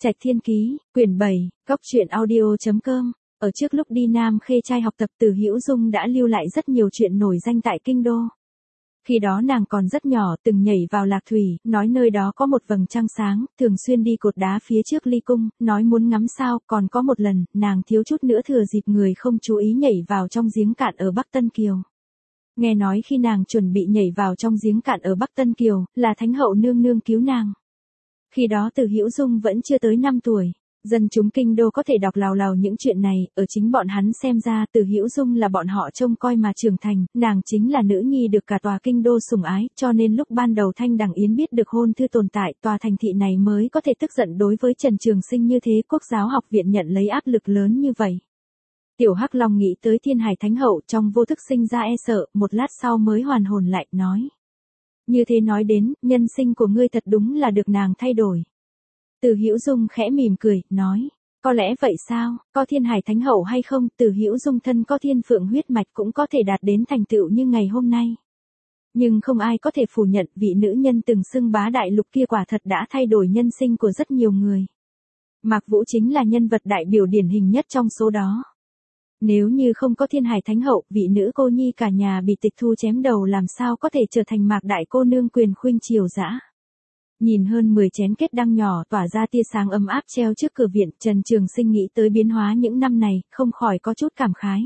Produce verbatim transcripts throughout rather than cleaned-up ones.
Trạch Thiên Ký, quyển bảy, góc truyện audio chấm com. Ở trước lúc đi Nam Khê trai học tập, Từ Hữu Dung đã lưu lại rất nhiều chuyện nổi danh tại kinh đô. Khi đó nàng còn rất nhỏ, từng nhảy vào Lạc Thủy, nói nơi đó có một vầng trăng sáng, thường xuyên đi cột đá phía trước Ly Cung, nói muốn ngắm sao, còn có một lần, nàng thiếu chút nữa thừa dịp người không chú ý nhảy vào trong giếng cạn ở Bắc Tân Kiều. Nghe nói khi nàng chuẩn bị nhảy vào trong giếng cạn ở Bắc Tân Kiều, là Thánh hậu nương nương cứu nàng. Khi đó Từ Hữu Dung vẫn chưa tới năm tuổi. Dân chúng kinh đô có thể đọc lào lào những chuyện này, ở chính bọn hắn xem ra Từ Hữu Dung là bọn họ trông coi mà trưởng thành, nàng chính là nữ nhi được cả tòa kinh đô sủng ái, cho nên lúc ban đầu Thanh Đằng Yến biết được hôn thư tồn tại, tòa thành thị này mới có thể tức giận đối với Trần Trường Sinh như thế. Quốc giáo học viện nhận lấy áp lực lớn như vậy. Tiểu Hắc Long nghĩ tới Thiên Hải Thánh hậu, trong vô thức sinh ra e sợ, một lát sau mới hoàn hồn lại, nói: như thế nói đến, nhân sinh của ngươi thật đúng là được nàng thay đổi. Từ Hữu Dung khẽ mỉm cười, nói: có lẽ vậy sao, có Thiên Hải Thánh hậu hay không, Từ Hữu Dung thân có thiên phượng huyết mạch cũng có thể đạt đến thành tựu như ngày hôm nay. Nhưng không ai có thể phủ nhận vị nữ nhân từng xưng bá đại lục kia quả thật đã thay đổi nhân sinh của rất nhiều người. Mạc Vũ chính là nhân vật đại biểu điển hình nhất trong số đó. Nếu như không có Thiên Hải Thánh hậu, vị nữ cô nhi cả nhà bị tịch thu chém đầu làm sao có thể trở thành Mạc đại cô nương quyền khuynh triều dã. Nhìn hơn mười chén kết đăng nhỏ tỏa ra tia sáng ấm áp treo trước cửa viện, Trần Trường Sinh nghĩ tới biến hóa những năm này, không khỏi có chút cảm khái.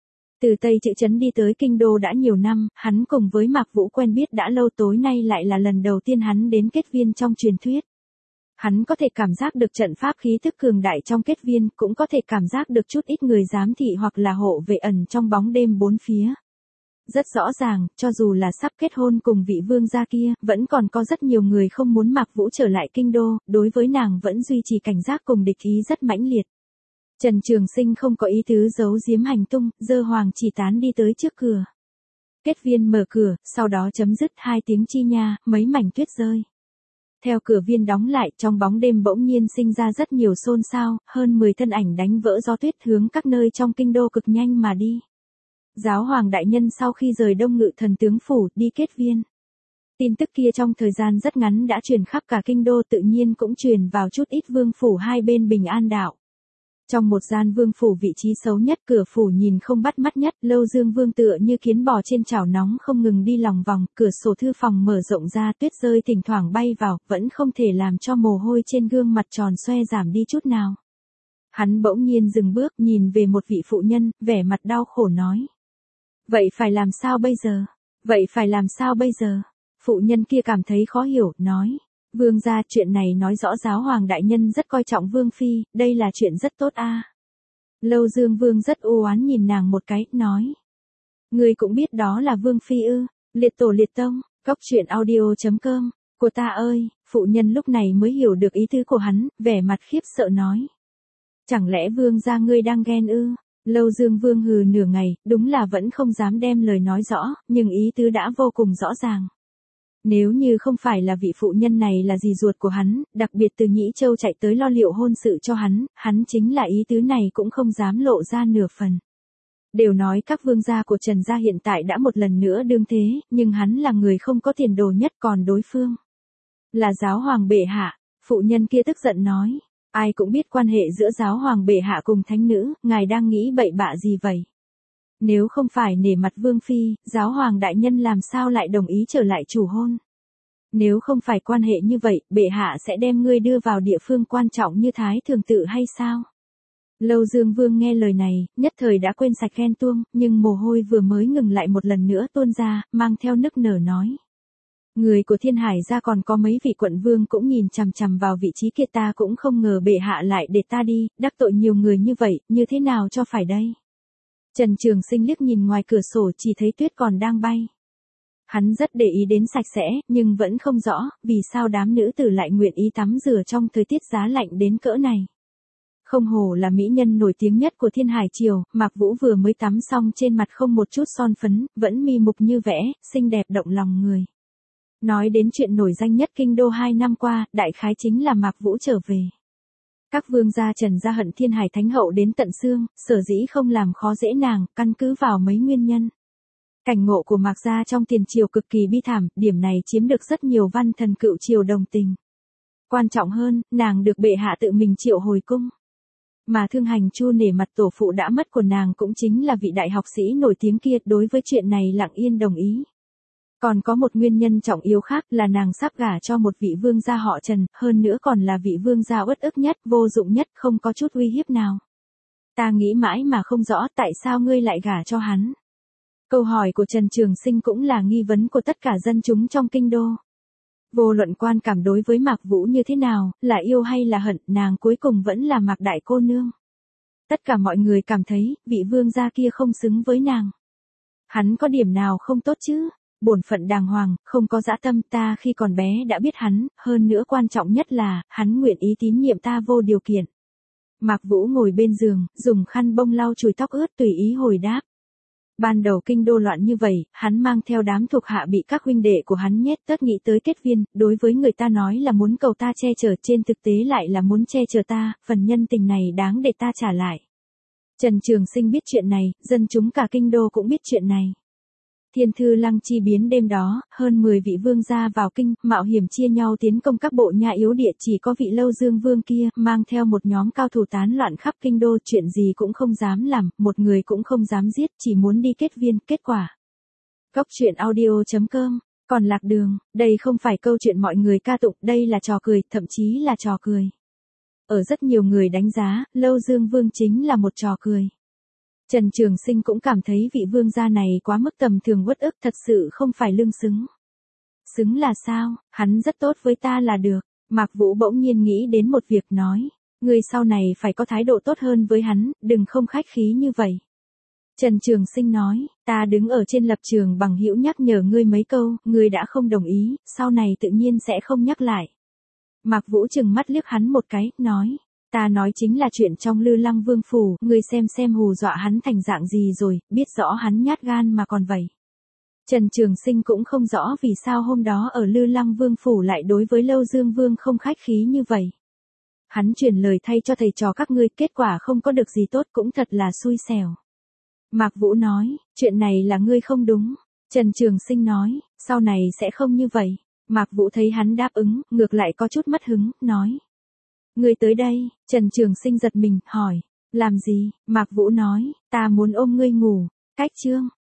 Từ Tây Chữ Trấn đi tới kinh đô đã nhiều năm, hắn cùng với Mạc Vũ quen biết đã lâu, tối nay lại là lần đầu tiên hắn đến kết viên trong truyền thuyết. Hắn có thể cảm giác được trận pháp khí thức cường đại trong kết viên, cũng có thể cảm giác được chút ít người giám thị hoặc là hộ vệ ẩn trong bóng đêm bốn phía. Rất rõ ràng, cho dù là sắp kết hôn cùng vị vương gia kia, vẫn còn có rất nhiều người không muốn Mạc Vũ trở lại kinh đô, đối với nàng vẫn duy trì cảnh giác cùng địch ý rất mãnh liệt. Trần Trường Sinh không có ý tứ giấu giếm hành tung, dơ hoàng chỉ tán đi tới trước cửa. Kết viên mở cửa, sau đó chấm dứt hai tiếng chi nha, mấy mảnh tuyết rơi. Theo cửa viên đóng lại, trong bóng đêm bỗng nhiên sinh ra rất nhiều xôn xao, hơn mười thân ảnh đánh vỡ gió tuyết hướng các nơi trong kinh đô cực nhanh mà đi. Giáo hoàng đại nhân sau khi rời Đông Ngự Thần tướng phủ đi kết viên. Tin tức kia trong thời gian rất ngắn đã truyền khắp cả kinh đô, tự nhiên cũng truyền vào chút ít vương phủ hai bên Bình An đạo. Trong một gian vương phủ vị trí xấu nhất, cửa phủ nhìn không bắt mắt nhất, Lâu Dương Vương tựa như kiến bò trên chảo nóng không ngừng đi lòng vòng, cửa sổ thư phòng mở rộng ra, tuyết rơi thỉnh thoảng bay vào, vẫn không thể làm cho mồ hôi trên gương mặt tròn xoe giảm đi chút nào. Hắn bỗng nhiên dừng bước, nhìn về một vị phụ nhân, vẻ mặt đau khổ nói: vậy phải làm sao bây giờ? Vậy phải làm sao bây giờ? Phụ nhân kia cảm thấy khó hiểu, nói: vương gia, chuyện này nói rõ giáo hoàng đại nhân rất coi trọng vương phi, đây là chuyện rất tốt a. À. Lâu Dương Vương rất u oán nhìn nàng một cái, nói: ngươi cũng biết đó là vương phi ư? Liệt tổ liệt tông, góc truyện audio chấm com, của ta ơi. Phụ nhân lúc này mới hiểu được ý tứ của hắn, vẻ mặt khiếp sợ nói: chẳng lẽ vương gia ngươi đang ghen ư? Lâu Dương Vương hừ nửa ngày, đúng là vẫn không dám đem lời nói rõ, nhưng ý tứ đã vô cùng rõ ràng. Nếu như không phải là vị phụ nhân này là dì ruột của hắn, đặc biệt từ Nhĩ Châu chạy tới lo liệu hôn sự cho hắn, hắn chính là ý tứ này cũng không dám lộ ra nửa phần. Đều nói các vương gia của Trần gia hiện tại đã một lần nữa đương thế, nhưng hắn là người không có tiền đồ nhất, còn đối phương là giáo hoàng bệ hạ. Phụ nhân kia tức giận nói: ai cũng biết quan hệ giữa giáo hoàng bệ hạ cùng thánh nữ, ngài đang nghĩ bậy bạ gì vậy? Nếu không phải nể mặt vương phi, giáo hoàng đại nhân làm sao lại đồng ý trở lại chủ hôn? Nếu không phải quan hệ như vậy, bệ hạ sẽ đem ngươi đưa vào địa phương quan trọng như Thái Thường Tự hay sao? Lâu Dương Vương nghe lời này, nhất thời đã quên sạch ghen tuông, nhưng mồ hôi vừa mới ngừng lại một lần nữa tuôn ra, mang theo nức nở nói: người của Thiên Hải gia còn có mấy vị quận vương cũng nhìn chằm chằm vào vị trí kia, ta cũng không ngờ bệ hạ lại để ta đi, đắc tội nhiều người như vậy, như thế nào cho phải đây? Trần Trường Sinh liếc nhìn ngoài cửa sổ, chỉ thấy tuyết còn đang bay. Hắn rất để ý đến sạch sẽ, nhưng vẫn không rõ, vì sao đám nữ tử lại nguyện ý tắm rửa trong thời tiết giá lạnh đến cỡ này. Không hổ là mỹ nhân nổi tiếng nhất của Thiên Hải triều, Mạc Vũ vừa mới tắm xong trên mặt không một chút son phấn, vẫn mi mục như vẽ, xinh đẹp động lòng người. Nói đến chuyện nổi danh nhất kinh đô hai năm qua, đại khái chính là Mạc Vũ trở về. Các vương gia Trần gia hận Thiên Hải Thánh hậu đến tận xương, sở dĩ không làm khó dễ nàng, căn cứ vào mấy nguyên nhân. Cảnh ngộ của Mạc gia trong tiền triều cực kỳ bi thảm, điểm này chiếm được rất nhiều văn thần cựu triều đồng tình. Quan trọng hơn, nàng được bệ hạ tự mình triệu hồi cung. Mà Thương Hành Chu nể mặt tổ phụ đã mất của nàng cũng chính là vị đại học sĩ nổi tiếng kia, đối với chuyện này lặng yên đồng ý. Còn có một nguyên nhân trọng yếu khác là nàng sắp gả cho một vị vương gia họ Trần, hơn nữa còn là vị vương gia uất ức nhất, vô dụng nhất, không có chút uy hiếp nào. Ta nghĩ mãi mà không rõ tại sao ngươi lại gả cho hắn. Câu hỏi của Trần Trường Sinh cũng là nghi vấn của tất cả dân chúng trong kinh đô. Vô luận quan cảm đối với Mạc Vũ như thế nào, là yêu hay là hận, nàng cuối cùng vẫn là Mạc đại cô nương. Tất cả mọi người cảm thấy, vị vương gia kia không xứng với nàng. Hắn có điểm nào không tốt chứ? Bổn phận đàng hoàng, không có dã tâm, ta khi còn bé đã biết hắn, hơn nữa quan trọng nhất là, hắn nguyện ý tín nhiệm ta vô điều kiện. Mạc Vũ ngồi bên giường, dùng khăn bông lau chùi tóc ướt tùy ý hồi đáp. Ban đầu kinh đô loạn như vậy, hắn mang theo đám thuộc hạ bị các huynh đệ của hắn nhét tất nghĩ tới kết viên, đối với người ta nói là muốn cầu ta che chở, trên thực tế lại là muốn che chở ta, phần nhân tình này đáng để ta trả lại. Trần Trường Sinh biết chuyện này, dân chúng cả kinh đô cũng biết chuyện này. Thiên thư lăng chi biến đêm đó, hơn mười vị vương gia vào kinh, mạo hiểm chia nhau tiến công các bộ nha yếu địa, chỉ có vị Lâu Dương vương kia, mang theo một nhóm cao thủ tán loạn khắp kinh đô, chuyện gì cũng không dám làm, một người cũng không dám giết, chỉ muốn đi kết viên, kết quả. Góc truyện audio chấm com, còn lạc đường, đây không phải câu chuyện mọi người ca tụng, đây là trò cười, thậm chí là trò cười. Ở rất nhiều người đánh giá, Lâu Dương vương chính là một trò cười. Trần Trường Sinh cũng cảm thấy vị vương gia này quá mức tầm thường uất ức, thật sự không phải lương xứng. Xứng là sao, hắn rất tốt với ta là được. Mạc Vũ bỗng nhiên nghĩ đến một việc nói, ngươi sau này phải có thái độ tốt hơn với hắn, đừng không khách khí như vậy. Trần Trường Sinh nói, ta đứng ở trên lập trường bằng hữu nhắc nhở ngươi mấy câu, ngươi đã không đồng ý, sau này tự nhiên sẽ không nhắc lại. Mạc Vũ trừng mắt liếc hắn một cái, nói. Ta nói chính là chuyện trong Lư Lăng Vương phủ, ngươi xem xem hù dọa hắn thành dạng gì rồi, biết rõ hắn nhát gan mà còn vậy. Trần Trường Sinh cũng không rõ vì sao hôm đó ở Lư Lăng Vương phủ lại đối với Lâu Dương Vương không khách khí như vậy. Hắn truyền lời thay cho thầy trò các ngươi, kết quả không có được gì tốt, cũng thật là xui xẻo. Mạc Vũ nói, chuyện này là ngươi không đúng. Trần Trường Sinh nói, sau này sẽ không như vậy. Mạc Vũ thấy hắn đáp ứng, ngược lại có chút mất hứng, nói. Ngươi tới đây, Trần Trường Sinh giật mình, hỏi, làm gì? Mạc Vũ nói, ta muốn ôm ngươi ngủ. Cách chương.